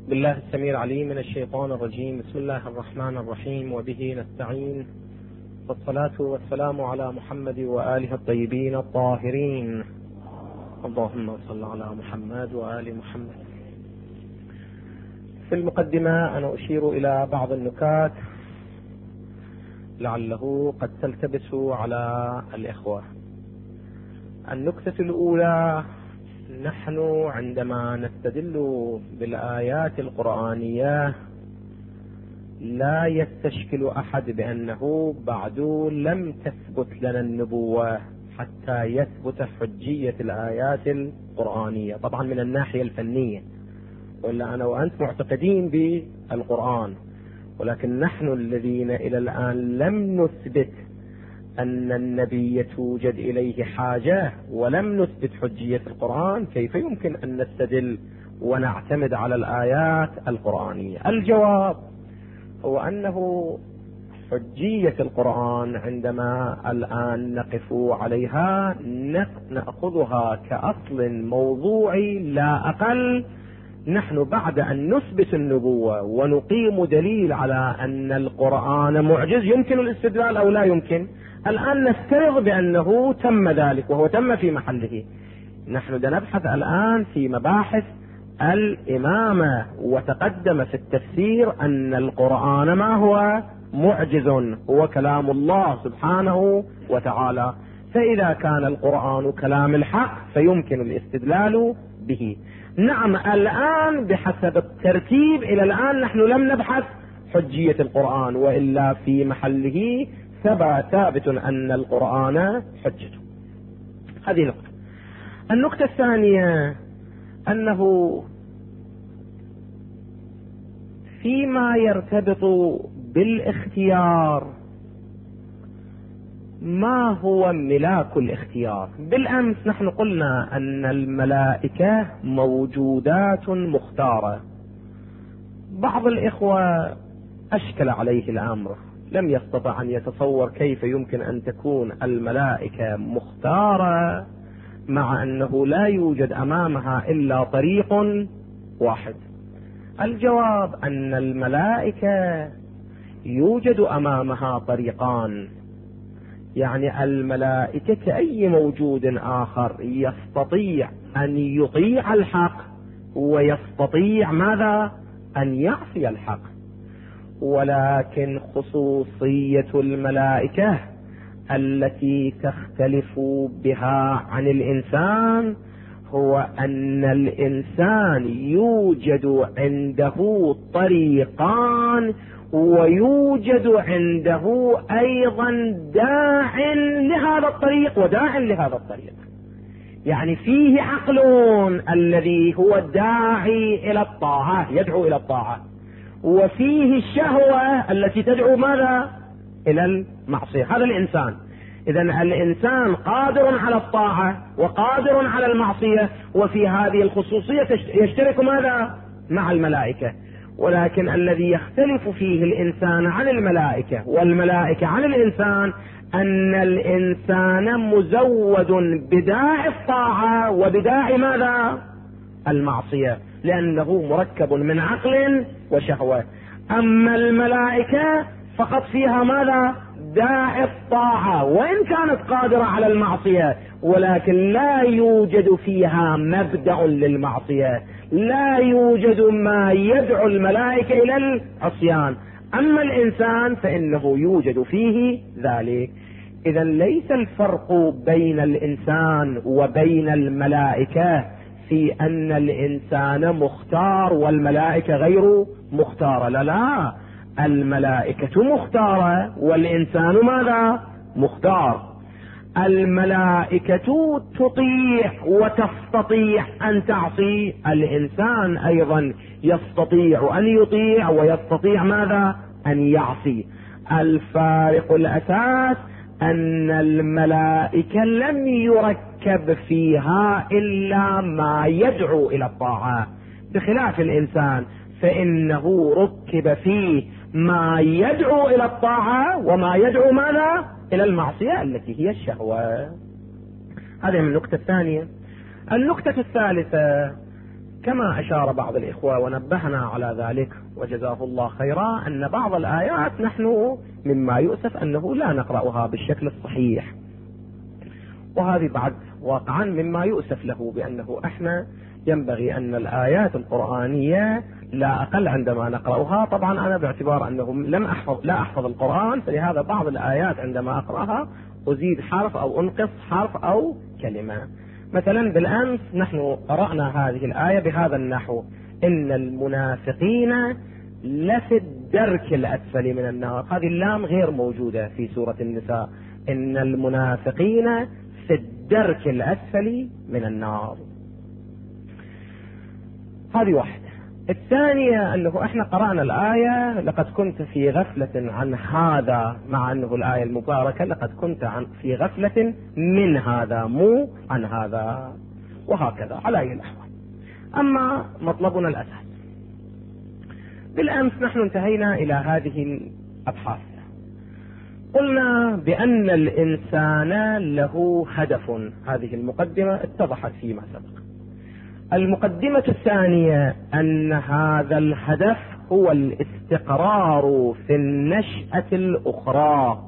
بالله السميع العليم من الشيطان الرجيم. بسم الله الرحمن الرحيم، وبه نستعين، والصلاة والسلام على محمد وآله الطيبين الطاهرين. اللهم صل على محمد وآل محمد. في المقدمة أنا أشير إلى بعض النكات لعله قد تلتبس على الإخوة. النكتة الأولى: نحن عندما نستدل بالآيات القرآنية لا يستشكل أحد بأنه بعد لم تثبت لنا النبوة حتى يثبت حجية الآيات القرآنية، طبعا من الناحية الفنية، ولا أنا وأنت معتقدين بالقرآن، ولكن نحن الذين إلى الآن لم نثبت أن النبي توجد إليه حاجة ولم نثبت حجية القرآن، كيف يمكن أن نستدل ونعتمد على الآيات القرآنية؟ الجواب هو أنه حجية القرآن عندما الآن نقف عليها نأخذها كأصل موضوعي لا أقل. نحن بعد أن نثبت النبوة ونقيم دليل على أن القرآن معجز يمكن الاستدلال أو لا يمكن، الآن نفترض بأنه تم ذلك وهو تم في محله. نحن نبحث الآن في مباحث الإمامة، وتقدم في التفسير أن القرآن ما هو معجز، هو كلام الله سبحانه وتعالى، فإذا كان القرآن كلام الحق فيمكن الاستدلال به. نعم، الآن بحسب الترتيب إلى الآن نحن لم نبحث حجية القرآن، وإلا في محله ثابت أن القرآن حجته. هذه نقطة. النقطة الثانية أنه فيما يرتبط بالاختيار ما هو ملاك الاختيار؟ بالأمس نحن قلنا أن الملائكة موجودات مختارة. بعض الإخوة أشكل عليه الأمر، لم يستطع أن يتصور كيف يمكن أن تكون الملائكة مختارة مع أنه لا يوجد أمامها إلا طريق واحد. الجواب أن الملائكة يوجد أمامها طريقان، يعني الملائكة كأي موجود آخر يستطيع أن يطيع الحق ويستطيع ماذا؟ أن يعصي الحق، ولكن خصوصية الملائكة التي تختلف بها عن الإنسان هو أن الإنسان يوجد عنده طريقان، ويوجد عنده أيضا داع لهذا الطريق وداع لهذا الطريق. يعني فيه عقل الذي هو الداعي إلى الطاعة، يدعو إلى الطاعة، وفيه الشهوة التي تدعو ماذا؟ إلى المعصية. هذا الإنسان. إذن الإنسان قادر على الطاعة وقادر على المعصية، وفي هذه الخصوصية يشترك ماذا؟ مع الملائكة. ولكن الذي يختلف فيه الإنسان عن الملائكة والملائكة عن الإنسان أن الإنسان مزود بداعي الطاعة وبداعي ماذا؟ المعصية، لأنه مركب من عقل وشهوة. أما الملائكة فقط فيها ماذا؟ داعي الطاعة، وإن كانت قادرة على المعصية، ولكن لا يوجد فيها مبدأ للمعصية، لا يوجد ما يدعو الملائكة إلى العصيان. أما الإنسان فإنه يوجد فيه ذلك. إذا ليس الفرق بين الإنسان وبين الملائكة في أن الإنسان مختار والملائكة غير مختارة، لا، الملائكة مختارة والإنسان ماذا؟ مختار. الملائكة تطيع وتستطيع أن تعصي، الإنسان أيضا يستطيع أن يطيع ويستطيع ماذا؟ أن يعصي. الفارق الأساس أن الملائكة لم يركب فيها إلا ما يدعو إلى الطاعة، بخلاف الإنسان فإنه ركب فيه ما يدعو إلى الطاعة وما يدعو ماذا؟ إلى المعصية التي هي الشهوة. هذه من النقطة الثانية. النقطة الثالثة: كما أشار بعض الإخوة ونبهنا على ذلك وجزاه الله خيرا، أن بعض الآيات نحن مما يؤسف أنه لا نقرأها بالشكل الصحيح، وهذه بعد واقعا مما يؤسف له، بأنه احنا ينبغي أن الآيات القرآنية لا أقل عندما نقرأها. طبعا أنا باعتبار أنه لا أحفظ القرآن، فلهذا بعض الآيات عندما أقرأها أزيد حرف أو أنقص حرف أو كلمة. مثلا بالأمس نحن قرأنا هذه الآية بهذا النحو: إن المنافقين لفي الدرك الأسفل من النار. هذه اللام غير موجودة في سورة النساء. إن المنافقين في الدرك الأسفل من النار. هذه واحدة. الثانية أنه احنا قرأنا الآية: لقد كنت في غفلة عن هذا، مع أنه الآية المباركة لقد كنت في غفلة من هذا، مو عن هذا، وهكذا على أي الأحوال. أما مطلبنا الأساس، بالأمس نحن انتهينا إلى هذه الأبحاث. قلنا بأن الإنسان له هدف. هذه المقدمة اتضحت فيما سبق. المقدمة الثانية أن هذا الهدف هو الاستقرار في النشأة الأخرى،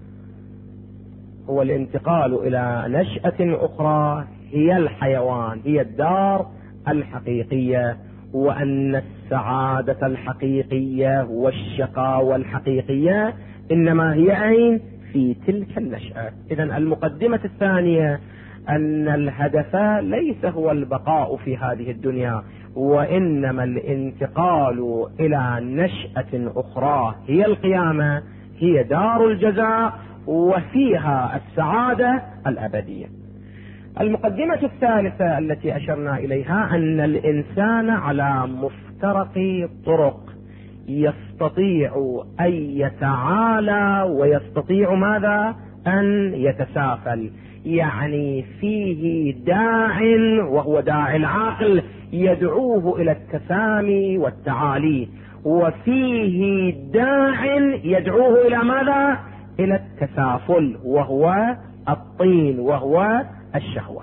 هو الانتقال إلى نشأة أخرى هي الحيوان، هي الدار الحقيقية، وأن السعادة الحقيقية والشقاوة الحقيقية إنما هي أين؟ في تلك النشأة. إذن المقدمة الثانية أن الهدف ليس هو البقاء في هذه الدنيا، وإنما الانتقال إلى نشأة أخرى هي القيامة، هي دار الجزاء، وفيها السعادة الأبدية. المقدمة الثالثة التي أشرنا إليها أن الإنسان على مفترق طرق يستطيع أن يتعالى ويستطيع ماذا؟ أن يتسافل. يعني فيه داع، وهو داعي العاقل، يدعوه إلى التسامي والتعالي، وفيه داع يدعوه إلى ماذا؟ إلى التسافل، وهو الطين، وهو الشهوة.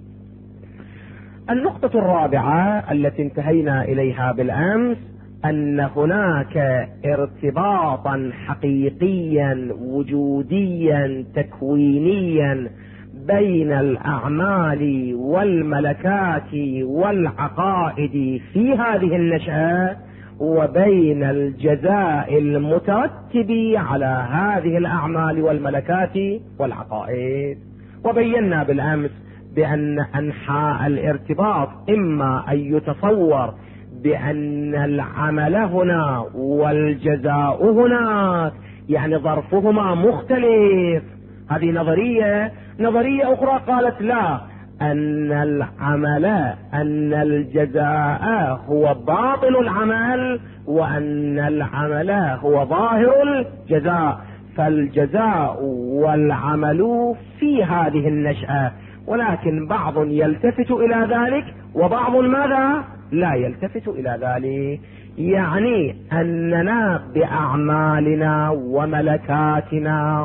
النقطة الرابعة التي انتهينا إليها بالأمس أن هناك ارتباطا حقيقيا وجوديا تكوينيا بين الأعمال والملكات والعقائد في هذه النشأة، وبين الجزاء المترتب على هذه الأعمال والملكات والعقائد. وبينا بالأمس بأن أنحاء الارتباط إما أن يتصور بأن العمل هنا والجزاء هناك، يعني ظرفهما مختلف. هذه نظرية أخرى قالت لا، أن العمل، أن الجزاء هو باطن العمل، وأن العمل هو ظاهر الجزاء، فالجزاء والعمل في هذه النشأة. ولكن بعض يلتفت إلى ذلك وبعض ماذا؟ لا يلتفت إلى ذلك. يعني أننا بأعمالنا وملكاتنا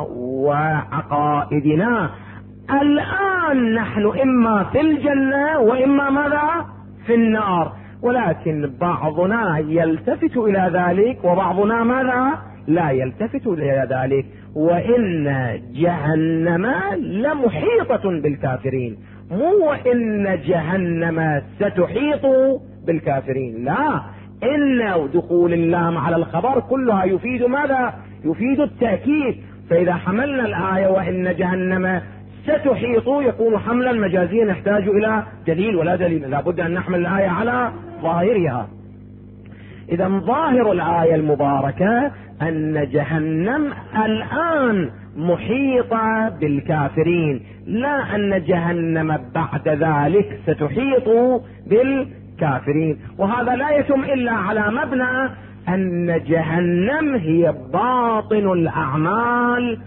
وعقائدنا الآن نحن إما في الجنة وإما ماذا؟ في النار. ولكن بعضنا يلتفت إلى ذلك وبعضنا ماذا؟ لا يلتفت إلى ذلك. وإن جهنم لمحيطة بالكافرين، مو إن جهنم ستحيط بالكافرين، لا، إن دخول اللام على الخبر كلها يفيد ماذا؟ يفيد التأكيد. فإذا حملنا الآية وإن جهنم ستحيط يكون حملا مجازيا يحتاج إلى دليل، ولا دليل، لابد أن نحمل الآية على ظاهرها. إذا ظاهر الآية المباركة أن جهنم الآن محيطة بالكافرين، لا أن جهنم بعد ذلك ستحيط بالكافرين. وهذا لا يتم إلا على مبنى أن جهنم هي باطن الأعمال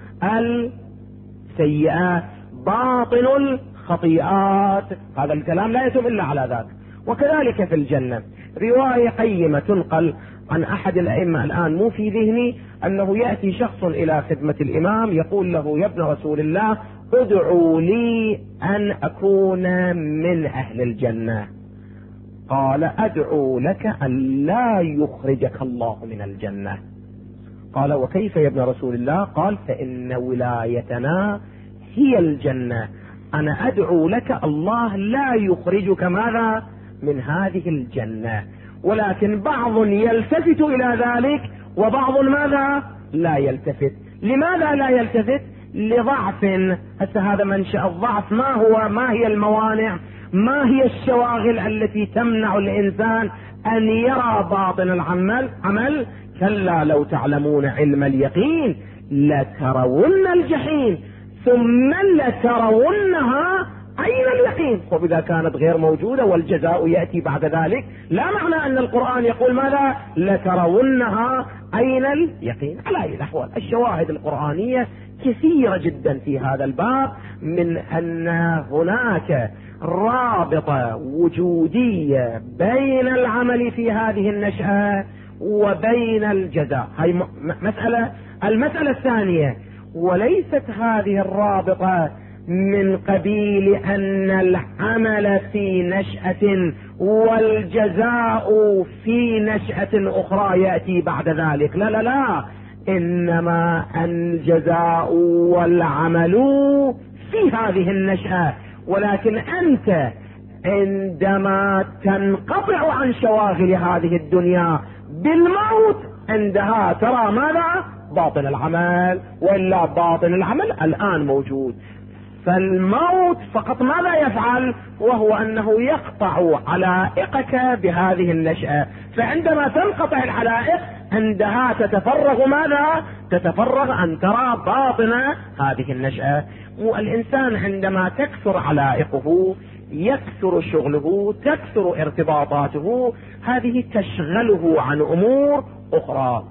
السيئات، باطن الخطيئات. هذا الكلام لا يتم إلا على ذلك. وكذلك في الجنة رواية قيمة تنقل عن أحد الأئمة، الآن مو في ذهني، أنه يأتي شخص إلى خدمة الإمام يقول له: يا ابن رسول الله ادعوا لي أن أكون من أهل الجنة. قال أدعو لك أن لا يخرجك الله من الجنة. قال وكيف يا ابن رسول الله؟ قال فإن ولايتنا هي الجنة، أنا أدعو لك الله لا يخرجك ماذا من هذه الجنة. ولكن بعض يلتفت إلى ذلك وبعض ماذا لا يلتفت. لماذا لا يلتفت؟ لضعف. هسه هذا منشأ الضعف ما هو؟ ما هي الموانع؟ ما هي الشواغل التي تمنع الإنسان أن يرى باطن العمل؟ كلا لو تعلمون علم اليقين لترون الجحيم ثم لترونها عين اليقين. وإذا كانت غير موجودة والجزاء يأتي بعد ذلك، لا معنى أن القرآن يقول ماذا؟ لترونها عين اليقين. على أي الأحوال الشواهد القرآنية كثيرة جدا في هذا الباب، من أن هناك رابطة وجودية بين العمل في هذه النشأة وبين الجزاء. هاي المسألة الثانية، وليست هذه الرابطة من قبيل أن العمل في نشأة والجزاء في نشأة أخرى يأتي بعد ذلك، لا لا لا، إنما الجزاء والعمل في هذه النشأة. ولكن أنت عندما تنقطع عن شواغل هذه الدنيا بالموت، عندها ترى ماذا؟ باطن العمل، وإلا باطن العمل الآن موجود. فالموت فقط ماذا يفعل؟ وهو أنه يقطع علائقك بهذه النشأة. فعندما تنقطع العلائق عندها تتفرغ ماذا؟ تتفرغ أن ترى باطن هذه النشأة. والإنسان عندما تكثر علائقه، يكثر شغله، تكثر ارتباطاته، هذه تشغله عن أمور أخرى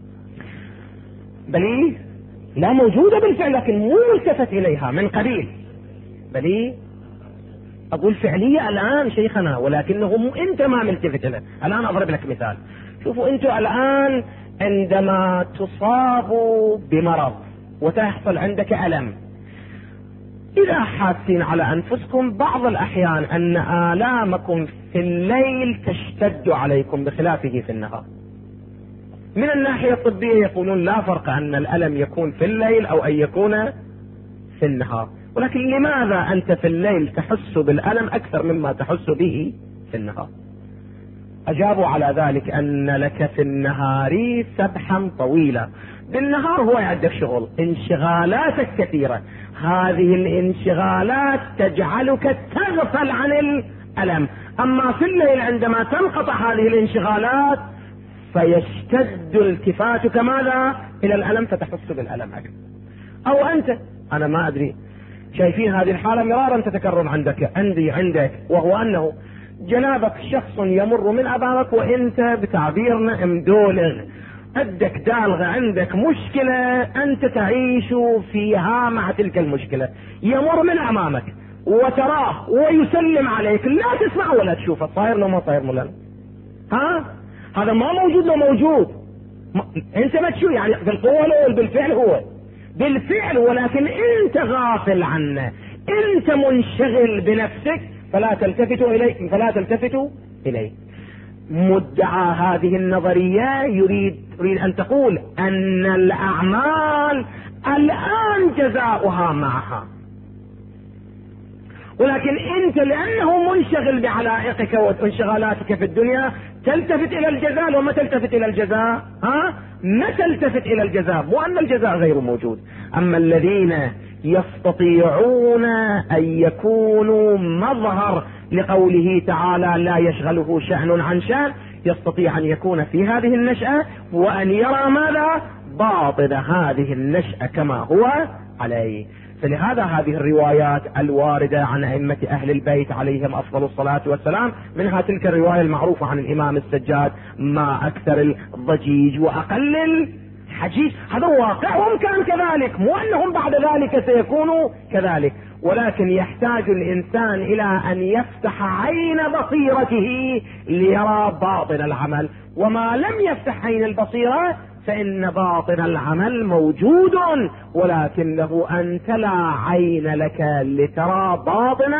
بل لا موجودة بالفعل، لكن مو ملتفت إليها من قبيل. بل أقول فعلية الآن شيخنا، ولكنه أنت ما ملتفت له. الآن أضرب لك مثال. شوفوا أنتم الآن عندما تصابوا بمرض وتحصل عندك ألم، إذا حاسين على أنفسكم بعض الأحيان أن آلامكم في الليل تشتد عليكم بخلافه في النهار. من الناحية الطبية يقولون لا فرق أن الألم يكون في الليل أو أن يكون في النهار، ولكن لماذا أنت في الليل تحس بالألم أكثر مما تحس به في النهار؟ أجابوا على ذلك أن لك في النهار سبحا طويلة. بالنهار هو عندك شغل، انشغالاتك كثيرة، هذه الانشغالات تجعلك تغفل عن الألم. أما في الليل عندما تنقطع هذه الانشغالات فيشتد التفاتك ماذا؟ إلى الألم، فتحس بالألم أكثر. أو أنت، أنا ما أدري، شايفين هذه الحالة مرارا تتكرر عندك، وهو أنه جنابك شخص يمر من أمامك وأنت بتعبيرنا مدولغ، عندك دالغة، عندك مشكلة أنت تعيش فيها مع تلك المشكلة، يمر من أمامك وتراه ويسلم عليك، لا تسمع ولا تشوفه، طاير له ما طاير ملل. هذا ما موجود له موجود، انت ما تشوف يعني بالقوة له بالفعل، هو بالفعل، ولكن انت غافل عنه، انت منشغل بنفسك فلا تلتفت إليه. مدعى هذه النظرية يريد أن تقول أن الأعمال الآن جزاؤها معها، ولكن أنت لأنه منشغل بعلائقك وانشغالاتك في الدنيا تلتفت إلى الجزاء. وما تلتفت إلى الجزاء، ما تلتفت إلى الجزاء، مو أن الجزاء غير موجود. أما الذين يستطيعون أن يكونوا مظهر لقوله تعالى لا يشغله شأن عن شأن، يستطيع أن يكون في هذه النشأة وأن يرى ماذا؟ باطن هذه النشأة كما هو عليه. فلهذا هذه الروايات الواردة عن أئمة أهل البيت عليهم أفضل الصلاة والسلام، منها تلك الرواية المعروفة عن الإمام السجاد: ما أكثر الضجيج وأقل الحجيج. هذا واقعهم كان كذلك، مو أنهم بعد ذلك سيكونوا كذلك، ولكن يحتاج الإنسان إلى أن يفتح عين بصيرته ليرى باطن العمل. وما لم يفتح عين البصيرة فإن باطن العمل موجود، ولكنه أنت لا عين لك لترى باطن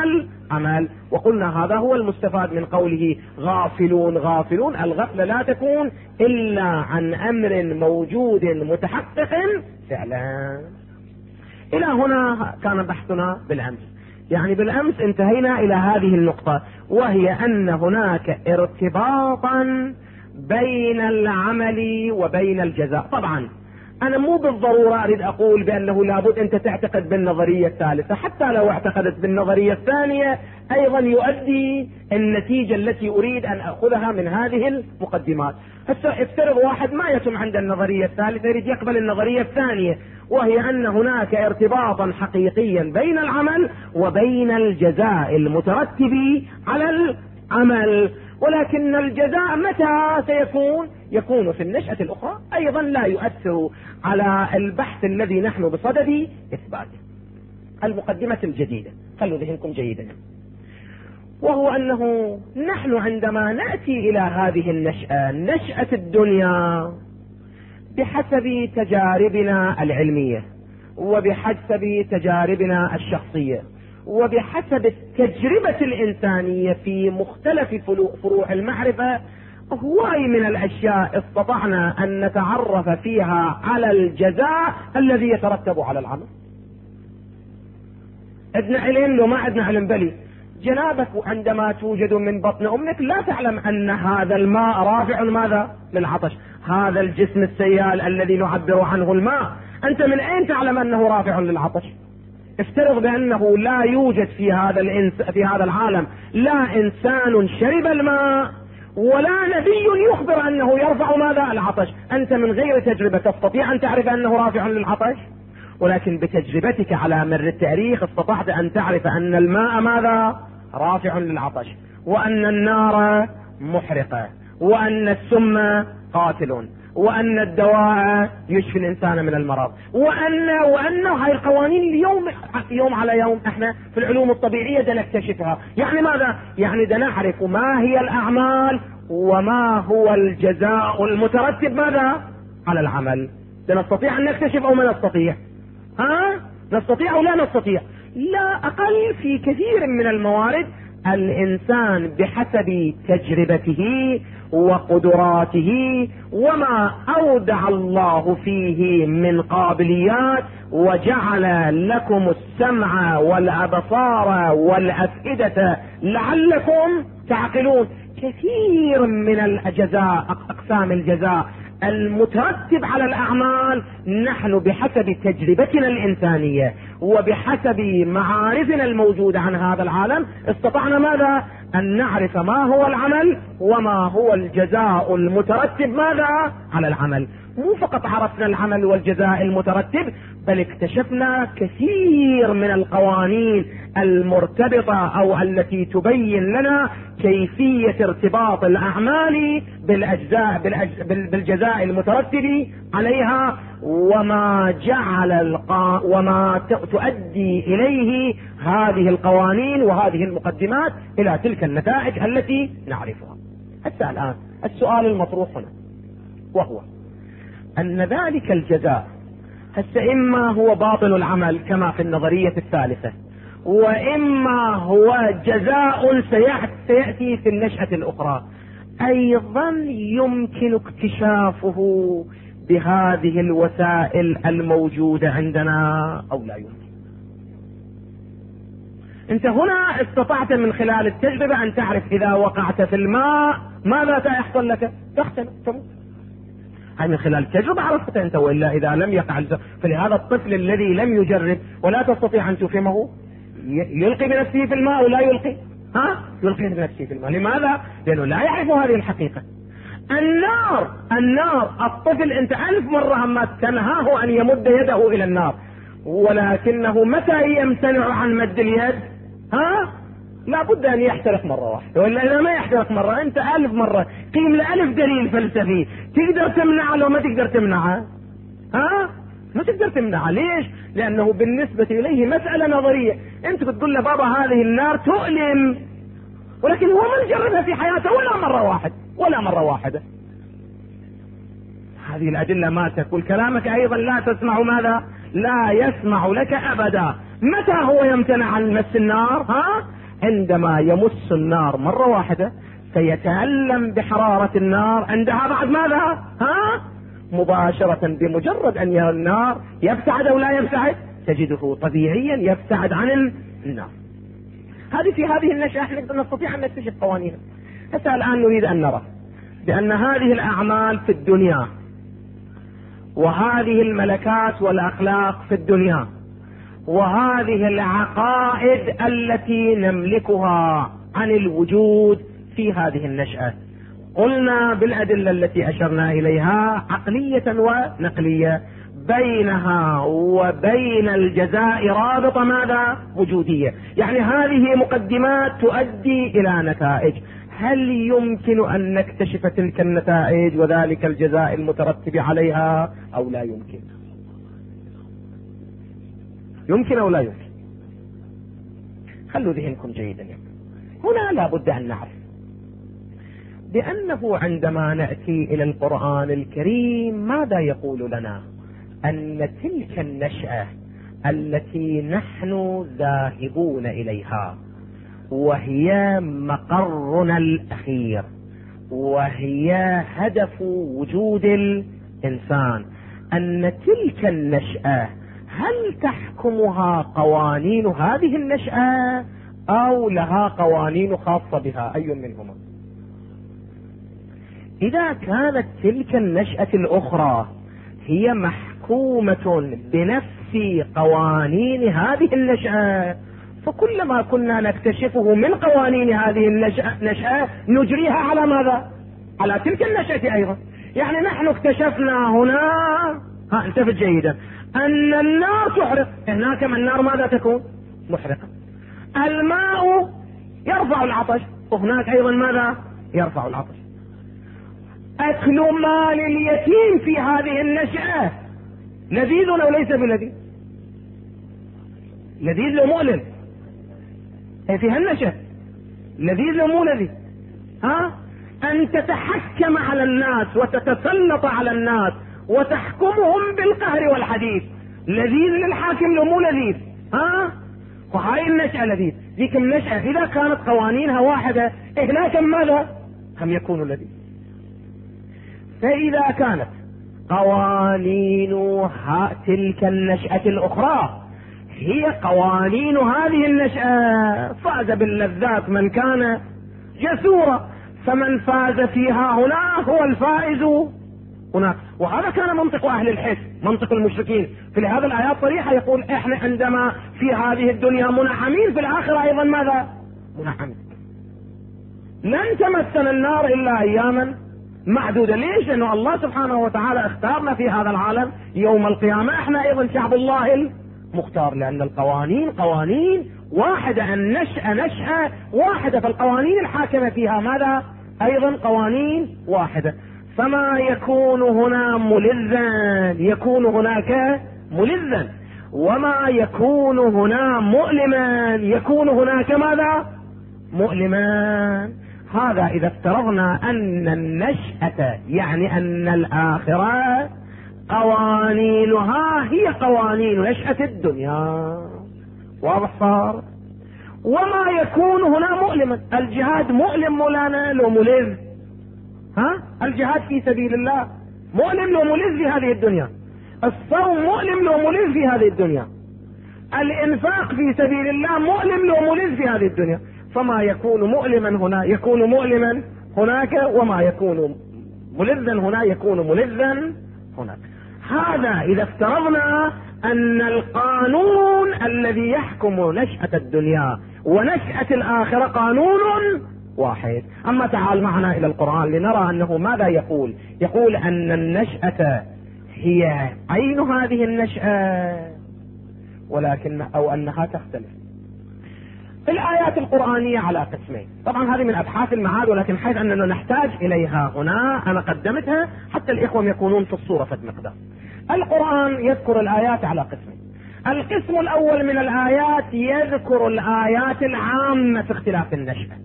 عمل. وقلنا هذا هو المستفاد من قوله غافلون. غافلون، الغفلة لا تكون إلا عن أمر موجود متحقق فعلا. إلى هنا كان بحثنا بالأمس. يعني بالأمس انتهينا إلى هذه النقطة، وهي أن هناك ارتباطا بين العمل وبين الجزاء. طبعا أنا مو بالضرورة أريد أقول بأنه لابد أنت تعتقد بالنظرية الثالثة، حتى لو اعتقدت بالنظرية الثانية أيضا يؤدي النتيجة التي أريد أن أخذها من هذه المقدمات. هسه افترض واحد ما يتم عند النظرية الثالثة، يريد يقبل النظرية الثانية، وهي أن هناك ارتباطا حقيقيا بين العمل وبين الجزاء المترتب على العمل. ولكن الجزاء متى سيكون؟ يكون في النشأة الأخرى. أيضا لا يؤثر على البحث الذي نحن بصدد إثباته. المقدمة الجديدة، خلوا ذهنكم جيدا، وهو أنه نحن عندما نأتي إلى هذه النشأة، نشأة الدنيا، بحسب تجاربنا العلمية وبحسب تجاربنا الشخصية وبحسب التجربة الإنسانية في مختلف فروع المعرفة، هواي من الأشياء استطعنا أن نتعرف فيها على الجزاء الذي يترتب على العمل. عندنا علم لو ما عندنا علم بلي. جنابك عندما توجد من بطن أمك لا تعلم أن هذا الماء رافع ماذا؟ للعطش. هذا الجسم السيال الذي نعبر عنه الماء، أنت من أين تعلم أنه رافع للعطش؟ افترض بأنه لا يوجد في هذا العالم لا إنسان شرب الماء ولا نبي يخبر أنه يرفع ماذا؟ العطش. أنت من غير تجربة تستطيع أن تعرف أنه رافع للعطش، ولكن بتجربتك على مر التاريخ استطعت أن تعرف أن الماء ماذا؟ رافع للعطش، وأن النار محرقة، وأن السم قاتل، وأن الدواء يشفي الإنسان من المرض، وأن هاي القوانين اليوم يوم على يوم احنا في العلوم الطبيعية نكتشفها. يعني ماذا؟ يعني نعرف ما هي الأعمال وما هو الجزاء المترتب ماذا؟ على العمل. نستطيع أن نكتشف أو ما نستطيع؟ نستطيع أو لا نستطيع؟ لا أقل في كثير من الموارد الإنسان بحسب تجربته وقدراته وما أودع الله فيه من قابليات، وجعل لكم السمع والأبصار والأفئدة لعلكم تعقلون. كثير من الجزاء، أقسام الجزاء المترتب على الأعمال، نحن بحسب تجربتنا الإنسانية وبحسب معارفنا الموجودة عن هذا العالم استطعنا ماذا؟ أن نعرف ما هو العمل وما هو الجزاء المترتب ماذا؟ على العمل. مو فقط عرفنا العمل والجزاء المترتب، بل اكتشفنا كثير من القوانين المرتبطة أو التي تبين لنا كيفية ارتباط الأعمال بالجزاء المترتب عليها، وما تؤدي إليه هذه القوانين وهذه المقدمات إلى تلك النتائج التي نعرفها. حتى الآن السؤال المطروح هنا وهو أن ذلك الجزاء إما هو باطن العمل كما في النظرية الثالثة، وإما هو جزاء سيأتي في النشأة الأخرى، أيضا يمكن اكتشافه بهذه الوسائل الموجودة عندنا أو لا يمكن. أنت هنا استطعت من خلال التجربة أن تعرف إذا وقعت في الماء ماذا سيحصل لك؟ تختلف، تموت. هاي من خلال التجربة عرفت أنت، وإلا إذا لم يقع. فلهذا الطفل الذي لم يجرب ولا تستطيع أن تفهمه يلقي بنفسه في الماء ولا يلقي، يلقي بنفسه في الماء. لماذا؟ لأنه لا يعرف هذه الحقيقة. النار الطفل أنت 1000 مرة أما تنهاه أن يمد يده إلى النار، ولكنه متى يمتنع عن مد اليد؟ لابد أن يحترق مرة واحدة، وإلا إذا ما يحترق مرة أنت 1000 مرة قيم ل1000 دليل فلسفي تقدر تمنعه لو ما تقدر تمنعه. ما تقدر تمنعه. ليش؟ لأنه بالنسبة إليه مسألة نظرية. أنت بتقول له بابا هذه النار تؤلم، ولكن هو ما جربها في حياته ولا مرة واحدة. هذه الأدلة ما تقول كلامك أيضا لا تسمع ماذا؟ لا يسمع لك أبدا. متى هو يمتنع عن مس النار؟ عندما يمس النار مرة واحدة سيتألم بحرارة النار، عندها بعد ماذا؟ مباشرة بمجرد أن يرى النار يبتعد أو لا يبتعد، تجده طبيعيا يبتعد عن النار. في هذه النشأة احنا نستطيع أن نكتشف قوانينها. حتى الآن نريد أن نرى بأن هذه الأعمال في الدنيا وهذه الملكات والأخلاق في الدنيا وهذه العقائد التي نملكها عن الوجود في هذه النشأة، قلنا بالأدلة التي أشرنا إليها عقلية ونقلية، بينها وبين الجزاء رابطة ماذا؟ وجودية. يعني هذه مقدمات تؤدي إلى نتائج. هل يمكن أن نكتشف تلك النتائج وذلك الجزاء المترتب عليها أو لا يمكن؟ يمكن أو لا يمكن؟ خلوا ذهنكم جيدا. هنا لا بد أن نعرف بأنه عندما نأتي إلى القرآن الكريم ماذا يقول لنا؟ أن تلك النشأة التي نحن ذاهبون إليها وهي مقرنا الأخير وهي هدف وجود الإنسان، أن تلك النشأة هل تحكمها قوانين هذه النشأة أو لها قوانين خاصة بها؟ أي منهما؟ إذا كانت تلك النشأة الأخرى هي محكومة بنفس قوانين هذه النشأة، فكلما كنا نكتشفه من قوانين هذه النشأة نجريها على ماذا؟ على تلك النشأة أيضا. يعني نحن اكتشفنا هنا، انتبه جيدا، أن النار تحرق، هناك من النار ماذا تكون؟ محرقة. الماء يرفع العطش، وهناك أيضا ماذا؟ يرفع العطش. أكل مال اليتيم في هذه النشأة لذيذ أو ليس بلذيذ؟ لذيذ لو مؤلم في هالنشأة، لذيذ لو مو لذيذ؟ أن تتحكم على الناس وتتسلط على الناس وتحكمهم بالقهر والحديث، لذيذ للحاكم لو مو لذيذ؟ وهاي النشأة لذيذ. ذيك النشأة إذا كانت قوانينها واحدة هناك ماذا؟ هم يكون لذيذ. فإذا كانت قوانين تلك النشأة الأخرى هي قوانين هذه النشأة، فاز باللذات من كان جسورا، فمن فاز فيها هنا هو الفائز هناك. وهذا كان منطق أهل الحس، منطق المشركين. في هذا الآيات صريحة يقول احنا عندما في هذه الدنيا منعمين، في الآخرة أيضا ماذا؟ منعمين. لن تمسنا النار إلا أياما معدودة. ليش؟ لأنه الله سبحانه وتعالى اختارنا في هذا العالم يوم القيامة، احنا أيضا شعب الله المختار، لأن القوانين قوانين واحدة، النشأة نشأة واحدة، فالقوانين الحاكمة فيها ماذا؟ أيضا قوانين واحدة. فما يكون هنا ملذا يكون هناك ملذا، وما يكون هنا مؤلما يكون هناك ماذا؟ مؤلما. هذا إذا افترضنا أن النشأة يعني أن الآخرة قوانينها هي قوانين نشأة الدنيا. واضح صار؟ وما يكون هنا مؤلما، الجهاد مؤلم مولانا لو ملذ؟ الجهاد في سبيل الله مؤلم لو ملذ في هذه الدنيا، الصوم مؤلم لو ملذ في هذه الدنيا، الإنفاق في سبيل الله مؤلم لو ملذ في هذه الدنيا. فما يكون مؤلما هنا يكون مؤلما هناك، وما يكون ملذا هنا يكون ملذا هناك. هذا إذا افترضنا أن القانون الذي يحكم نشأة الدنيا ونشأة الآخرة قانون واحد. أما تعال معنا إلى القرآن لنرى أنه ماذا يقول. يقول أن النشأة هي عين هذه النشأة، ولكن أو أنها تختلف. الآيات القرآنية على قسمين، طبعا هذه من أبحاث المعاد، ولكن حيث أننا نحتاج إليها هنا أنا قدمتها حتى الإخوة يكونون في الصورة في المقدار. القرآن يذكر الآيات على قسمين. القسم الأول من الآيات يذكر الآيات العامة في اختلاف النشأة.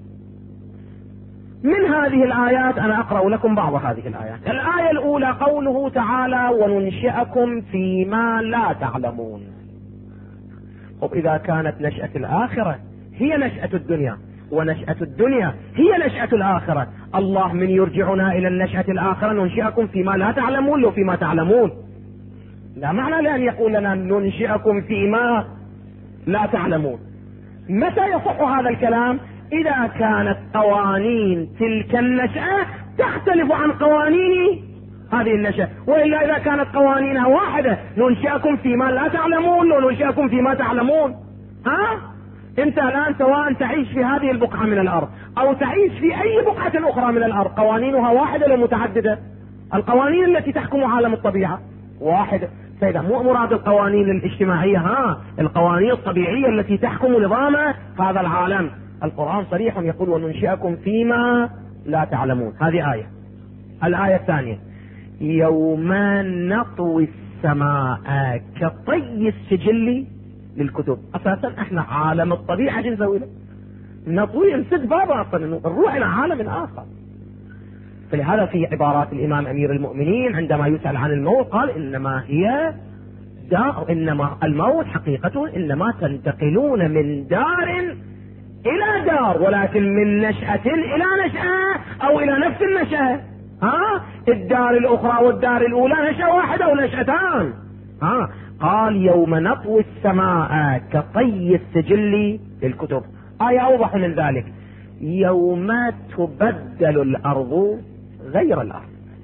من هذه الآيات أنا أقرأ لكم بعض هذه الآيات. الآية الأولى قوله تعالى وننشئكم فيما لا تعلمون. طب إذا كانت نشأة الآخرة هي نشأة الدنيا، ونشأة الدنيا هي نشأة الآخرة. الله من يرجعنا إلى النشأة الآخرة ننشئكم فيما لا تعلمون لو فيما تعلمون. لا معنى لأن يقول لنا ننشئكم فيما لا تعلمون. متى يصح هذا الكلام؟ إذا كانت قوانين تلك النشأة تختلف عن قوانين هذه النشأة، وإلا إذا كانت قوانينها واحدة ننشئكم فيما لا تعلمون وننشئكم فيما تعلمون. انت الآن سواء تعيش في هذه البقعة من الأرض أو تعيش في أي بقعة أخرى من الأرض قوانينها واحدة ولا متعددة؟ القوانين التي تحكم عالم الطبيعة واحدة. فإذا مو مراد القوانين الاجتماعية، القوانين الطبيعية التي تحكم نظام هذا العالم. القرآن صريح يقول وننشئكم فيما لا تعلمون. هذه آية. الآية الثانية يوم نطوي السماء كطي السجل للكتب. أساسا احنا عالم الطبيعة جنس له نطوي نسد بابا أصلا نروح إلى عالم آخر. فلهذا في عبارات الإمام أمير المؤمنين عندما يسأل عن الموت قال إنما هي دار، إنما الموت حقيقة إنما تنتقلون من دار إلى دار، ولكن من نشأة إلى نشأة أو إلى نفس النشأة. الدار الأخرى والدار الأولى نشأة واحدة أو نشأتان. قال يوم نطوي السماء كطي السجل للكتب. آية أوضح من ذلك يوم تبدل الأرض غير الأرض.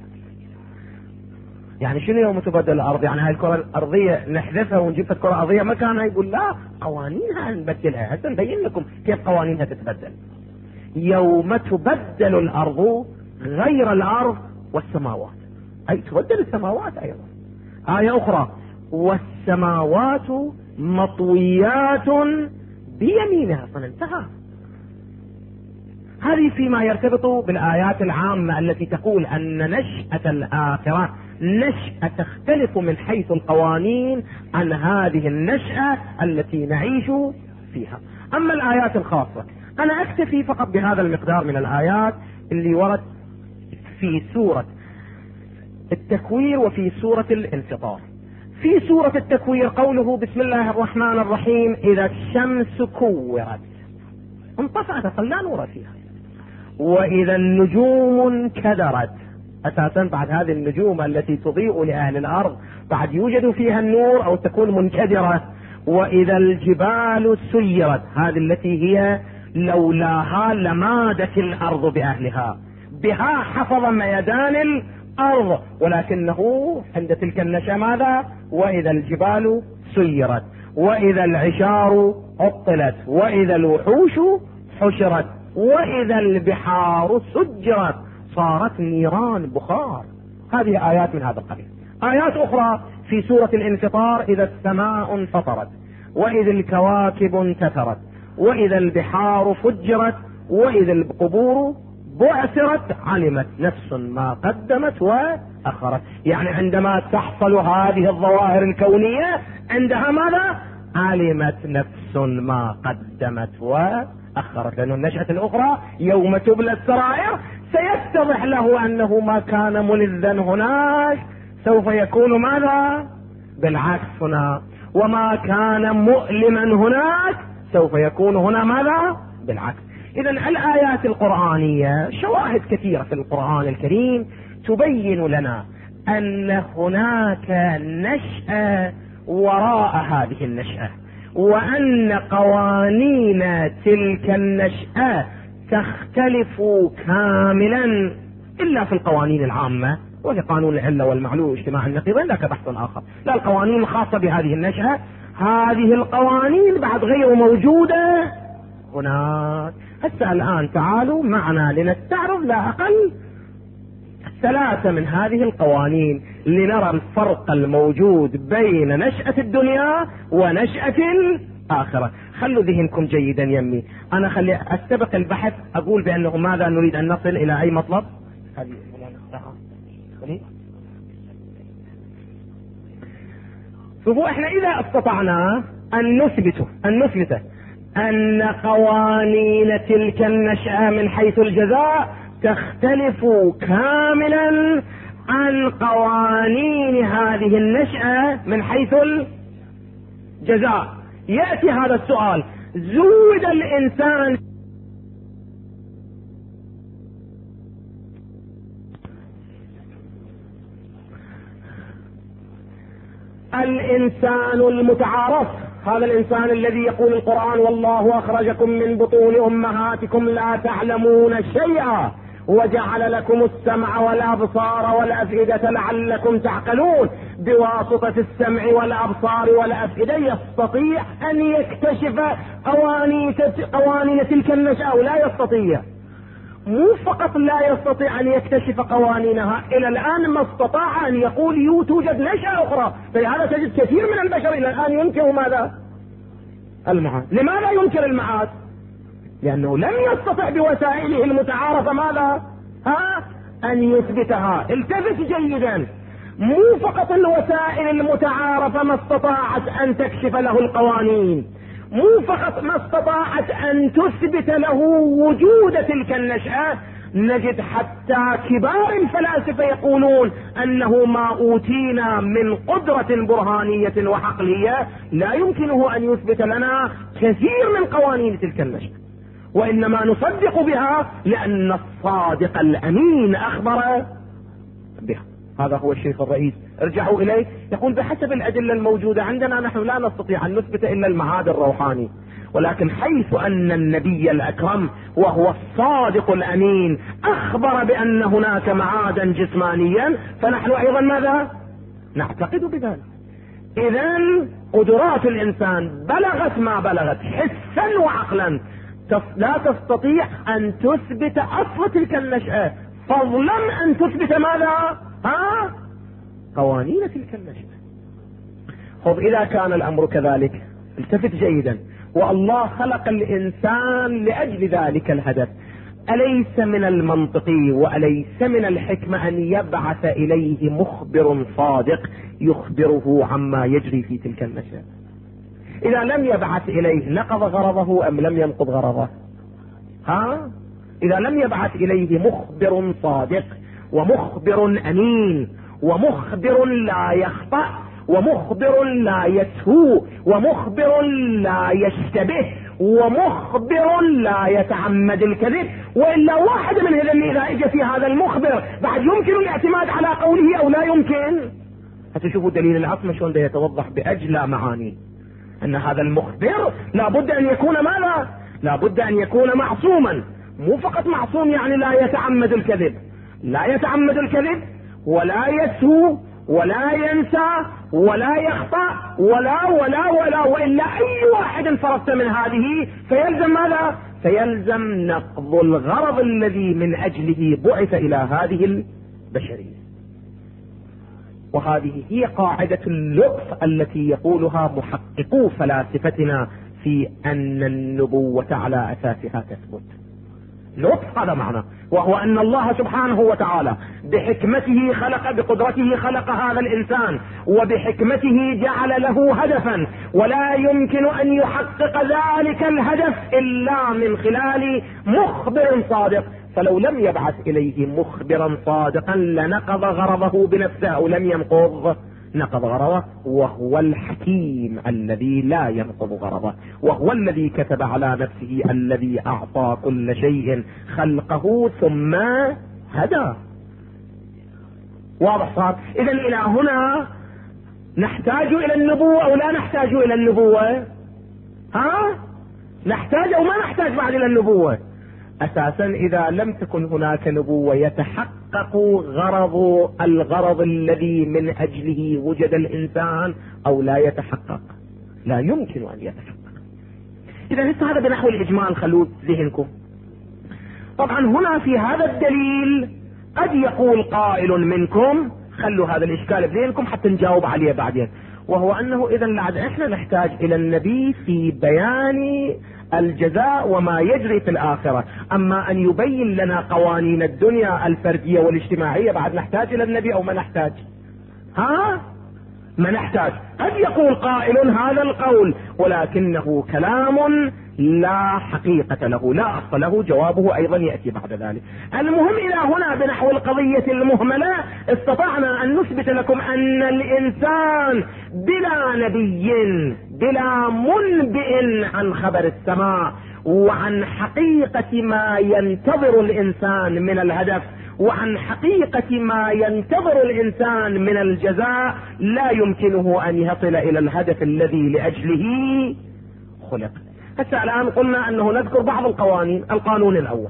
يعني شنو يوم تبدل الأرض؟ يعني هاي الكرة الأرضية نحذفها ونجيب الكرة الأرضية مكانها؟ يقول لا، قوانينها نبدلها. هسه نبين لكم كيف قوانينها تتبدل. يوم تبدل الأرض غير الأرض والسماوات، أي تبدل السماوات أيضا. آية أخرى والسماوات مطويات بيمينها. فانتهى. هذه فيما يرتبط بالآيات العامة التي تقول أن نشأة الآخرة نشأة تختلف من حيث القوانين عن هذه النشأة التي نعيش فيها. أما الآيات الخاصة أنا أكتفي فقط بهذا المقدار من الآيات اللي ورد في سورة التكوير وفي سورة الانفطار. في سورة التكوير قوله بسم الله الرحمن الرحيم إذا الشمس كورت انطفأت فلا نور فيها، وإذا النجوم انكدرت. أساسا بعد هذه النجوم التي تضيء لأهل الأرض بعد يوجد فيها النور أو تكون منكدرة. وإذا الجبال سيرت، هذه التي هي لولاها لمادت الأرض بأهلها، بها حفظ ميدان الأرض، ولكنه عند تلك النشأة ماذا؟ وإذا الجبال سيرت، وإذا العشار عطلت، وإذا الوحوش حشرت، وإذا البحار سجرت صارت نيران بخار. هذه آيات من هذا القبيل. آيات أخرى في سورة الانفطار إذا السماء انفطرت، وإذا الكواكب انتثرت، وإذا البحار فجرت، وإذا القبور بعثرت علمت نفس ما قدمت وأخرت. يعني عندما تحصل هذه الظواهر الكونية عندها ماذا؟ علمت نفس ما قدمت وأخرت. لأن النشأة الأخرى يوم تبلى السرائر سيتضح له أنه ما كان ملذا هناك سوف يكون ماذا؟ بالعكس هنا. وما كان مؤلما هناك سوف يكون هنا ماذا؟ بالعكس. إذا الآيات القرآنية شواهد كثيرة في القرآن الكريم تبين لنا أن هناك نشأة وراء هذه النشأة، وأن قوانين تلك النشأة تختلف كاملا إلا في القوانين العامة، وهي قانون العلة والمعلول واجتماع النقيضين، ذاك بحث آخر. لا، القوانين الخاصة بهذه النشأة هذه القوانين بعد غير موجودة هناك. هسه الآن تعالوا معنا لنستعرض لا أقل 3 من هذه القوانين لنرى الفرق الموجود بين نشأة الدنيا ونشأة الآخرة. خلوا ذهنكم جيدا يمي. أنا خلي أستبق البحث أقول بأنه ماذا نريد أن نصل إلى أي مطلب. شوفوا احنا إذا استطعنا أن نثبت أن قوانين تلك النشأة من حيث الجزاء تختلف كاملا عن قوانين هذه النشأة من حيث الجزاء، يأتي هذا السؤال: زود الإنسان المتعارف، هذا الإنسان الذي يقول القرآن والله أخرجكم من بطون أمهاتكم لا تعلمون شيئا وجعل لكم السمع والأبصار والأفئدة لعلكم تعقلون، بواسطة السمع والأبصار والأفئدة يستطيع أن يكتشف قوانين تلك النشأة، ولا يستطيع. مو فقط لا يستطيع أن يكتشف قوانينها، إلى الآن ما استطاع أن يقول توجد نشأة أخرى. فلهذا تجد كثير من البشر إلى الآن ينكر ماذا؟ المعاد. لماذا ينكر المعاد؟ لأنه لم يستطع بوسائله المتعارفة ماذا؟ أن يثبتها. التفت جيدا، مو فقط الوسائل المتعارفة ما استطاعت أن تكشف له القوانين، مو فقط ما استطاعت أن تثبت له وجود تلك النشأة، نجد حتى كبار الفلاسفة يقولون أنه ما أوتينا من قدرة برهانية وعقلية لا يمكنه أن يثبت لنا كثير من قوانين تلك النشأة، وإنما نصدق بها لأن الصادق الأمين أخبر بها. هذا هو الشيخ الرئيس ارجعوا إليه، يقول بحسب الأدلة الموجودة عندنا نحن لا نستطيع أن نثبت إلا المعاد الروحاني، ولكن حيث أن النبي الأكرم وهو الصادق الأمين أخبر بأن هناك معادا جسمانيا، فنحن أيضا ماذا؟ نعتقد بذلك. إذن قدرات الإنسان بلغت ما بلغت حسا وعقلا، لا تستطيع أن تثبت أصل تلك النشأة، فضلا أن تثبت ماذا؟ قوانين تلك النشأة. خذ إذا كان الأمر كذلك التفت جيدا، والله خلق الإنسان لأجل ذلك الهدف، أليس من المنطقي وأليس من الحكمة أن يبعث إليه مخبر صادق يخبره عما يجري في تلك النشأة؟ إذا لم يبعث إليه نقض غرضه أم لم ينقض غرضه؟ إذا لم يبعث إليه مخبر صادق ومخبر أمين ومخبر لا يخطأ ومخبر لا يسهو ومخبر لا يشتبه ومخبر لا يتعمد الكذب، وإلا واحد من هذين إذا اجى في هذا المخبر بعد يمكن الاعتماد على قوله أو لا يمكن؟ هتشوفوا دليل العصمة شلون ده يتوضح بأجلى معاني، أن هذا المخبر لابد أن يكون ماذا؟ لابد أن يكون معصوما. مو فقط معصوم يعني لا يتعمد الكذب، لا يتعمد الكذب ولا يسهو ولا ينسى ولا يخطأ ولا ولا ولا، وإلا أي واحد فرضت من هذه فيلزم ماذا؟ فيلزم نقض الغرض الذي من أجله بعث إلى هذه البشرية. وهذه هي قاعدة اللطف التي يقولها محققو فلاسفتنا في أن النبوة على أساسها تثبت. لطف هذا معنى، وهو أن الله سبحانه وتعالى بحكمته خلق، بقدرته خلق هذا الإنسان، وبحكمته جعل له هدفا، ولا يمكن أن يحقق ذلك الهدف إلا من خلال مخبر صادق. فلو لم يبعث إليه مخبرا صادقا لنقض غرضه بنفسه، أو لم ينقض نقض غرضه، وهو الحكيم الذي لا ينقض غرضه، وهو الذي كتب على نفسه الذي أعطى كل شيء خلقه ثم هدى. واضح صار؟ إذن إلى هنا نحتاج إلى النبوة أو لا نحتاج إلى النبوة؟ نحتاج أو ما نحتاج بعد إلى النبوة؟ أساسا إذا لم تكن هناك نبوة يتحقق الغرض الذي من أجله وجد الإنسان أو لا يتحقق؟ لا يمكن أن يتحقق. إذا هذا بنحو الإجمال خلوه ذهنكم. طبعا هنا في هذا الدليل قد يقول قائل منكم، خلوا هذا الإشكال بذهنكم حتى نجاوب عليه بعدين، وهو أنه إذا لعد إحنا نحتاج إلى النبي في بيان الجزاء وما يجري في الآخرة، أما أن يبين لنا قوانين الدنيا الفردية والاجتماعية بعد نحتاج إلى النبي أو ما نحتاج؟ ما نحتاج. قد يقول قائل هذا القول، ولكنه كلام لا حقيقة له، لا أصل له، جوابه أيضا يأتي بعد ذلك. المهم إلى هنا بنحو القضية المهملة استطعنا أن نثبت لكم أن الإنسان بلا نبي، بلا منبئ عن خبر السماء وعن حقيقة ما ينتظر الإنسان من الهدف وعن حقيقة ما ينتظر الإنسان من الجزاء، لا يمكنه أن يصل إلى الهدف الذي لأجله خلق. هسه الآن قلنا أنه نذكر بعض القوانين. القانون الأول،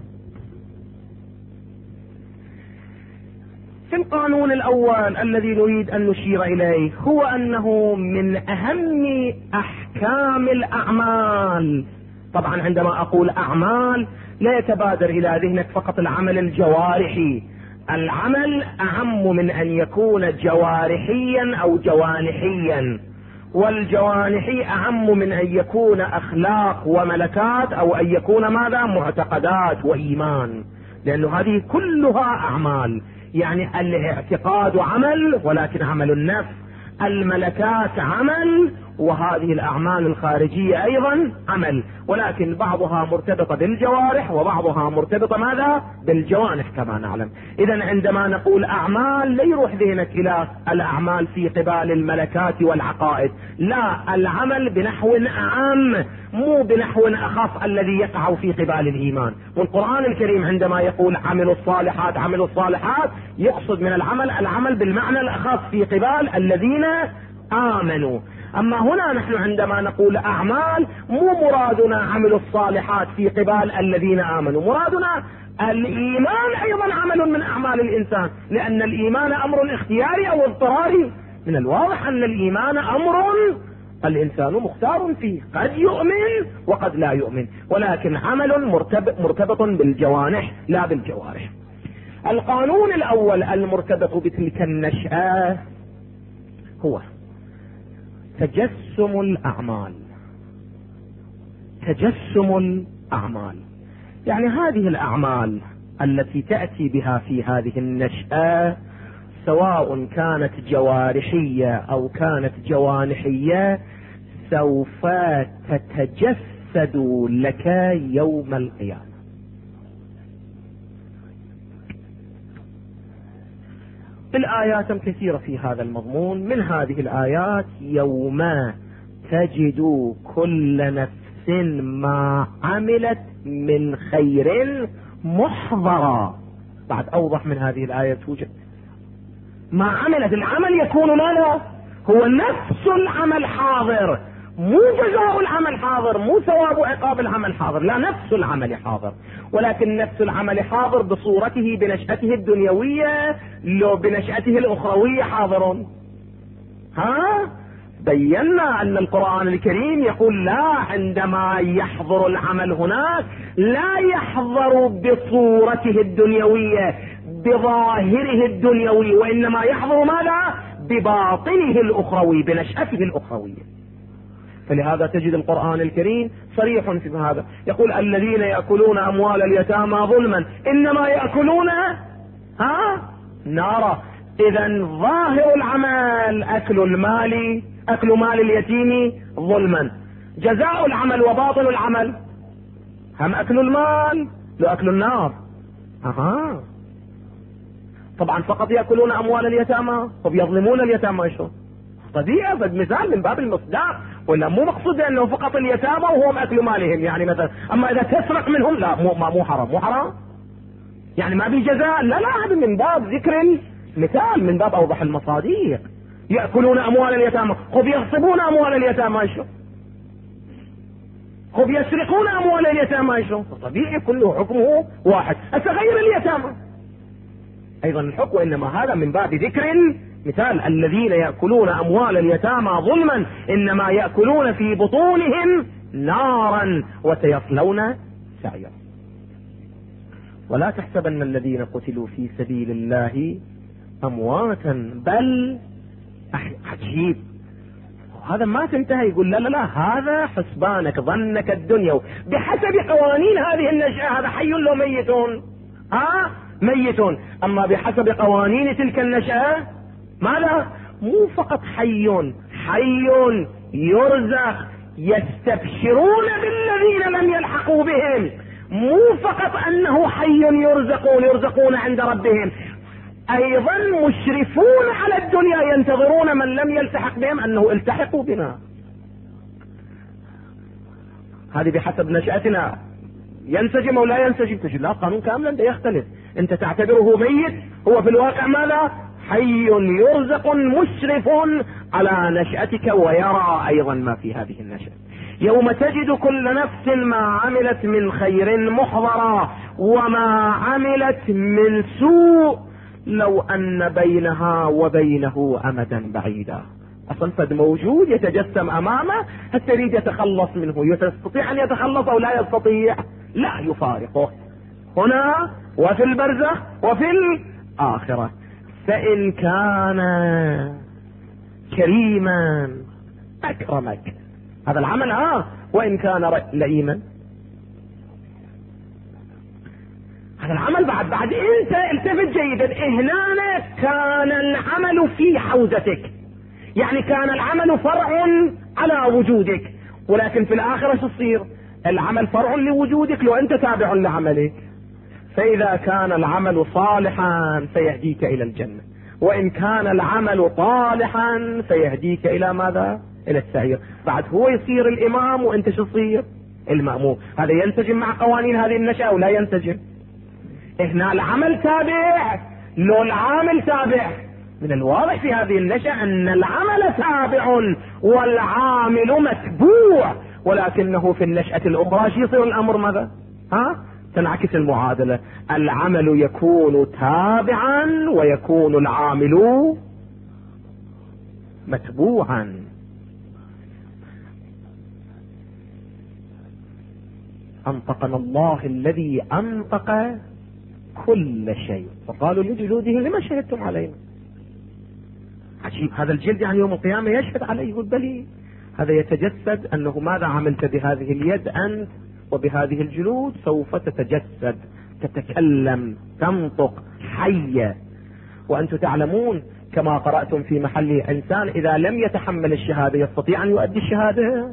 في القانون الأول الذي نريد أن نشير إليه هو أنه من أهم أحكام الأعمال. طبعا عندما أقول أعمال لا يتبادر إلى ذهنك فقط العمل الجوارحي، العمل أعم من أن يكون جوارحيا أو جوانحيا، والجوانحي أعم من أن يكون أخلاق وملكات أو أن يكون ماذا؟ معتقدات وإيمان، لأنه هذه كلها أعمال. يعني الاعتقاد عمل ولكن عمل النفس، الملكات عمل، وهذه الأعمال الخارجية أيضا عمل، ولكن بعضها مرتبطة بالجوارح وبعضها مرتبطة ماذا؟ بالجوانح كما نعلم. إذا عندما نقول أعمال لا يروح ذهنك إلى الأعمال في قبال الملكات والعقائد، لا، العمل بنحو أعم مو بنحو أخف الذي يقع في قبال الإيمان. والقرآن الكريم عندما يقول عملوا الصالحات عملوا الصالحات يقصد من العمل بالمعنى الأخف في قبال الذين آمنوا. أما هنا نحن عندما نقول أعمال مو مرادنا عمل الصالحات في قبال الذين آمنوا، مرادنا الإيمان أيضا عمل من أعمال الإنسان، لأن الإيمان أمر اختياري أو اضطراري. من الواضح أن الإيمان أمر الإنسان مختار فيه، قد يؤمن وقد لا يؤمن، ولكن عمل مرتبط بالجوانح لا بالجوارح. القانون الأول المرتبط بتلك النشأة هو تجسم الأعمال. تجسم الأعمال يعني هذه الأعمال التي تأتي بها في هذه النشأة سواء كانت جوارحية أو كانت جوانحية سوف تتجسد لك يوم القيامة. الآيات كثيرة في هذا المضمون. من هذه الآيات يوم تجد كل نفس ما عملت من خير محضرا. بعد أوضح من هذه الآية توجد ما عملت. العمل يكون ماذا؟ هو نفس العمل حاضر، مو جزاء العمل حاضر، مو ثواب وعقاب العمل حاضر، لا، نفس العمل حاضر، ولكن نفس العمل حاضر بصورته بنشأته الدنيوية لو بنشأته الأخروية حاضر. بينا أن القرآن الكريم يقول لا، عندما يحضر العمل هناك لا يحضر بصورته الدنيوية بظاهره الدنيوي، وإنما يحضر ماذا؟ بباطنه الأخروي بنشأته الأخروية. فلهذا تجد القرآن الكريم صريح في هذا، يقول الذين يأكلون أموال اليتامى ظلما إنما يأكلون نارا. إذا ظاهر العمل أكل مال اليتيم ظلما، جزاء العمل وباطن العمل هم أكل المال لو أكل النار. طبعا فقط يأكلون أموال اليتامى وبيظلمون اليتامى. شو طبيعي مثال من باب المصداق، ولا مو مقصود أنه فقط اليتامى وهم أكل مالهم يعني مثلا. أما إذا تسرق منهم لا، مو حرام يعني ما بي جزاء، لا، هذا من باب ذكر المثال، من باب أوضح المصاديق. يأكلون أموال اليتامى خب يغصبون أموال اليتامى، شو خب يسرقون أموال اليتامى، شو طبيعي كله حكمه واحد. غير اليتامى أيضا الحكم، وإنما هذا من باب ذكر مثال. الذين يأكلون أموال اليتامى ظلما إنما يأكلون في بطونهم نارا وسيصلون سعيرا. ولا تحسبن الذين قتلوا في سبيل الله أمواتا بل عجيب. هذا ما تنتهي، يقول لا هذا حسبانك ظنك الدنيا بحسب قوانين هذه النشأة هذا حي لو ميتون. ميتون. أما بحسب قوانين تلك النشأة ماذا؟ مو فقط حي يرزق يستبشرون بالذين لم يلحقوا بهم، مو فقط انه حي يرزقون عند ربهم، ايضا مشرفون على الدنيا ينتظرون من لم يلتحق بهم انه التحقوا بنا. هذه بحسب نشأتنا ينسجم او لا ينسجم؟ تجد لا، قانون كاملا يختلف. انت تعتبره ميت، هو في الواقع ماذا؟ حي يرزق مشرف على نشأتك ويرى ايضا ما في هذه النشأة. يوم تجد كل نفس ما عملت من خير محضرا وما عملت من سوء لو ان بينها وبينه امدا بعيدا. اصلا فد موجود يتجسم امامه، هل تريد يتخلص منه؟ يستطيع ان يتخلص او لا يستطيع؟ لا، يفارقه هنا وفي البرزخ وفي الآخرة. فإن كان كريما أكرمك، هذا العمل وإن كان لئيما هذا العمل بعد انت التفت جيدا. هنا كان العمل في حوزتك، يعني كان العمل فرع على وجودك، ولكن في الآخرة تصير العمل فرع لوجودك لو أنت تابع لعملك. فإذا كان العمل صالحا فيهديك إلى الجنة، وإن كان العمل طالحا فيهديك إلى ماذا؟ إلى السعير. بعد هو يصير الإمام وأنت شو تصير؟ المأموم. هذا ينسجم مع قوانين هذه النشأة ولا ينسجم؟ هنا العمل تابع لو العامل تابع. من الواضح في هذه النشأة أن العمل تابع والعامل متبوع، ولكنه في النشأة الأخرى يصير الأمر ماذا؟ تنعكس المعادلة، العمل يكون تابعا ويكون العامل متبوعا. أنطقنا الله الذي أنطق كل شيء، فقالوا لجلودهم لما شهدتم علينا؟ عجيب، هذا الجلد يعني يوم القيامة يشهد عليه؟ يقول بلي. هذا يتجسد أنه ماذا عملت بهذه اليد أنت وبهذه الجلود؟ سوف تتجسد، تتكلم، تنطق، حية. وأنتم تعلمون كما قرأتم في محل إنسان إذا لم يتحمل الشهادة يستطيع أن يؤدي الشهادة؟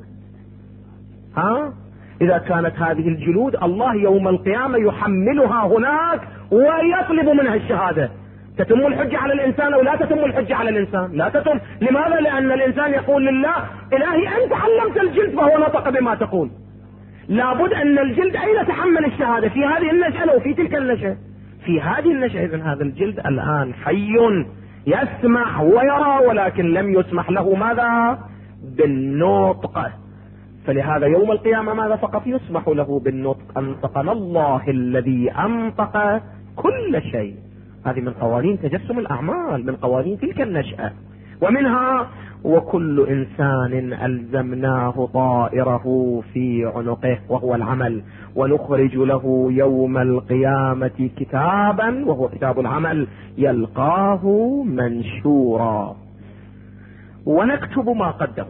إذا كانت هذه الجلود الله يوم القيامة يحملها هناك ويطلب منها الشهادة، تتم الحجة على الإنسان أو لا تتم الحجة على الإنسان؟ لا تتم. لماذا؟ لأن الإنسان يقول لله إلهي أنت علمت الجلد فهو نطق بما تقول. لابد أن الجلد أين يتحمل الشهادة؟ في هذه النشأة أو في تلك النشأة؟ في هذه النشأة. إذن هذا الجلد الآن حي يسمع ويرى، ولكن لم يسمح له ماذا؟ بالنطق. فلهذا يوم القيامة ماذا فقط يسمح له بالنطق؟ أنطقنا الله الذي أنطق كل شيء. هذه من قوانين تجسم الأعمال، من قوانين تلك النشأة. ومنها وكل إنسان ألزمناه طائره في عنقه وهو العمل، ونخرج له يوم القيامة كتابا وهو كتاب العمل يلقاه منشورا، ونكتب ما قدموا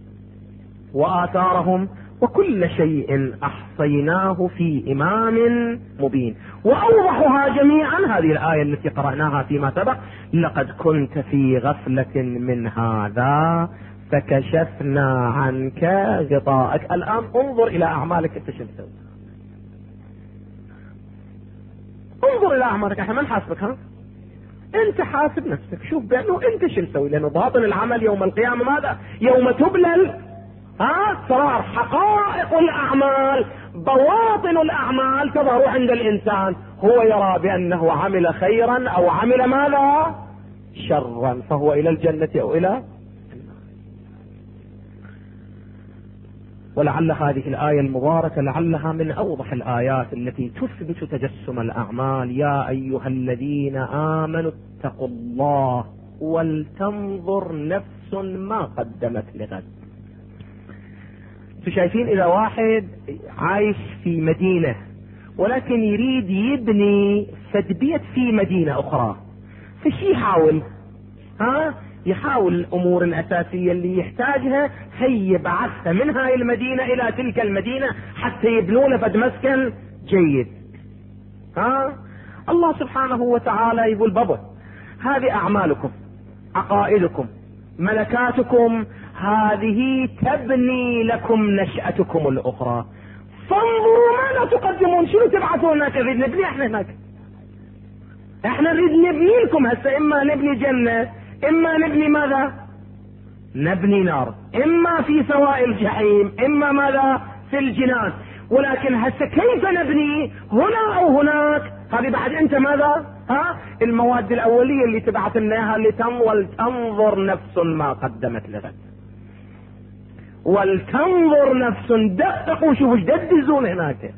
وآثارهم وكل شيء أحصيناه في إمام مبين. وأوضحها جميعا هذه الآية التي قرأناها فيما سبق: لقد كنت في غفلة من هذا فكشفنا عنك غطاءك. الآن انظر إلى أعمالك أنت شو تسوي. انظر إلى أعمالك، احنا ما نحاسبك، أنت حاسب نفسك، شوف بأنه أنت شو تسوي. لأنه باطن العمل يوم القيامة ماذا؟ يوم تبلل صار حقائق الأعمال، بواطن الأعمال تظهر عند الإنسان. هو يرى بأنه عمل خيرا أو عمل ماذا؟ شرا، فهو إلى الجنة أو إلى. ولعل هذه الآية المباركة لعلها من أوضح الآيات التي تثبت تجسم الأعمال. يا أيها الذين آمنوا اتقوا الله ولتنظر نفس ما قدمت لغد. شايفين إذا واحد عايش في مدينة ولكن يريد يبني سد بيت في مدينة أخرى، فشي يحاول؟ يحاول الأمور الأساسية اللي يحتاجها هي يبعثها من هاي المدينة إلى تلك المدينة حتى يبنون فد مسكن جيد. الله سبحانه وتعالى يقول بابا هذه أعمالكم، عقائدكم، ملكاتكم، هذه تبني لكم نشأتكم الأخرى. فانظروا ماذا تقدمون، شنو تبعثون هناك؟ نريد نبني احنا هناك، احنا نريد نبني لكم هسه، اما نبني جنة، اما نبني ماذا؟ نبني نار، اما في سواء الجحيم، اما ماذا؟ في الجنان. ولكن هسه كيف نبني هنا او هناك؟ هذه بعد انت ماذا؟ المواد الاولية اللي تبعث لنا اياها ولتنظر نفس ما قدمت لغد. ولتنظر نفس، دققوا شوفوا ايش دزون هناك.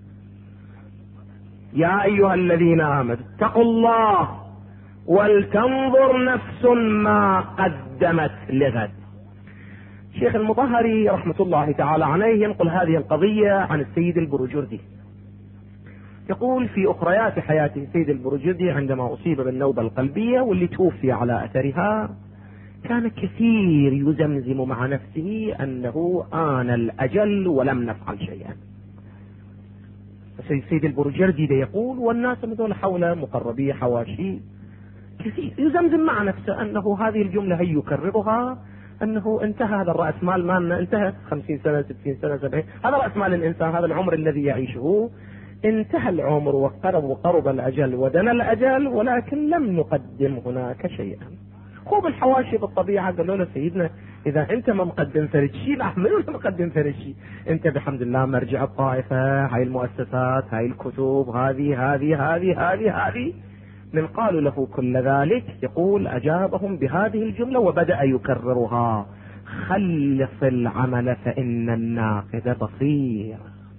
يا ايها الذين امنوا اتقوا الله ولتنظر نفس ما قدمت لغد. شيخ المطهري رحمة الله تعالى عليه ينقل هذه القضية عن السيد البروجردي، يقول في أخريات حياته السيد البروجردي عندما أصيب بالنوبة القلبية واللي توفي على أثرها كان كثير يزمزم مع نفسه أنه آن الأجل ولم نفعل شيئا. السيد البروجردي ده يقول، والناس مثل حوله مقربيه حواشي كثير يزمزم مع نفسه أنه هذه الجملة هي يكررها، أنه انتهى هذا الرأس مال مالنا، انتهت 50 سنة 60 سنة 70، هذا رأس مال الإنسان، هذا العمر الذي يعيشه، انتهى العمر وقرب الأجل ودنا الأجل، ولكن لم نقدم هناك شيئا. خوب الحواشي بالطبيعة قالوا له سيدنا إذا أنت ما مقدم فرد شيء، لا منو مقدم فرد شيء، أنت بحمد الله مرجع الطائفة، هاي المؤسسات، هاي الكتب، هذه. من قالوا له كل ذلك يقول أجابهم بهذه الجملة وبدأ يكررها: خلص العمل فإن الناقد بصير.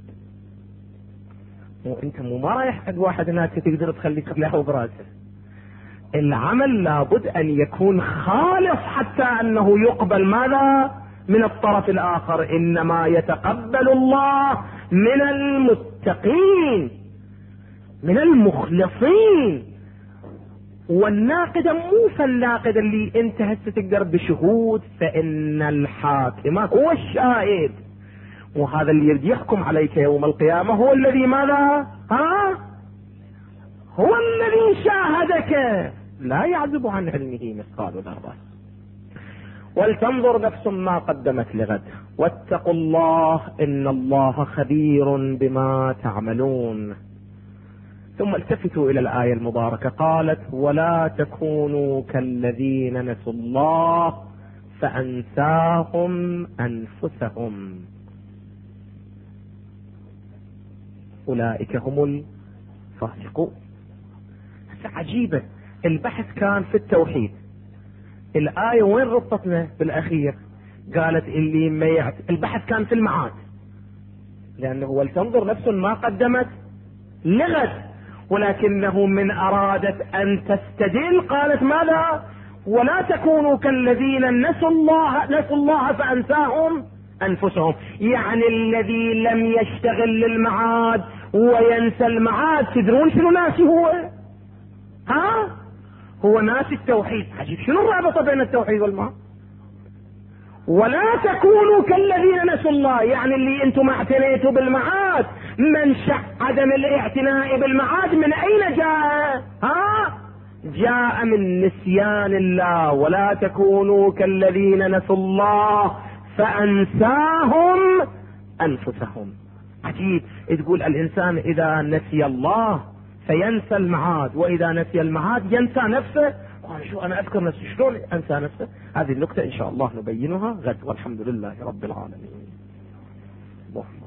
وانت ما رايح حد واحد هناك تقدر تخليك له براسه. العمل لابد ان يكون خالص حتى انه يقبل ماذا؟ من الطرف الاخر. انما يتقبل الله من المتقين من المخلصين. والناقد مو فالناقد اللي انت هسه تقدر بشهود، فان الحاكم هو الشاهد، وهذا اللي يريد يحكم عليك يوم القيامة هو الذي ماذا؟ هو الذي شاهدك، لا يعزب عن علمه مثقال ذرة. ولتنظر نفس ما قدمت لغد واتقوا الله إن الله خبير بما تعملون. ثم التفتوا إلى الآية المباركة، قالت: ولا تكونوا كالذين نسوا الله فأنساهم أنفسهم أولئك هم الفاسقون. عجيبة، البحث كان في التوحيد، الآية وين ربطتنا بالأخير؟ قالت اللي ما البحث كان في المعاد، لأنه ولتنظر نفس ما قدمت لغد، ولكنه من أرادت أن تستدل قالت ماذا؟ ولا تكونوا كالذين نسوا الله فأنساهم أنفسهم. يعني الذي لم يشتغل للمعاد وينسى المعاد، تدرون شنو ناسي هو؟ هو ناسي التوحيد. عجيب، شنو الرابطة بين التوحيد والمعاد؟ ولا تكونوا كالذين نسوا الله، يعني اللي انتم اعتنيتوا بالمعاد، منشأ عدم الاعتناء بالمعاد من اين جاء؟ جاء من نسيان الله. ولا تكونوا كالذين نسوا الله فأنساهم أنفسهم. عجيب، تقول الإنسان إذا نسي الله فينسى المعاد، وإذا نسي المعاد ينسى نفسه. شو أنا أذكر نفسي، شلون أنسى نفسه؟ هذه النقطة إن شاء الله نبينها غد، والحمد لله رب العالمين.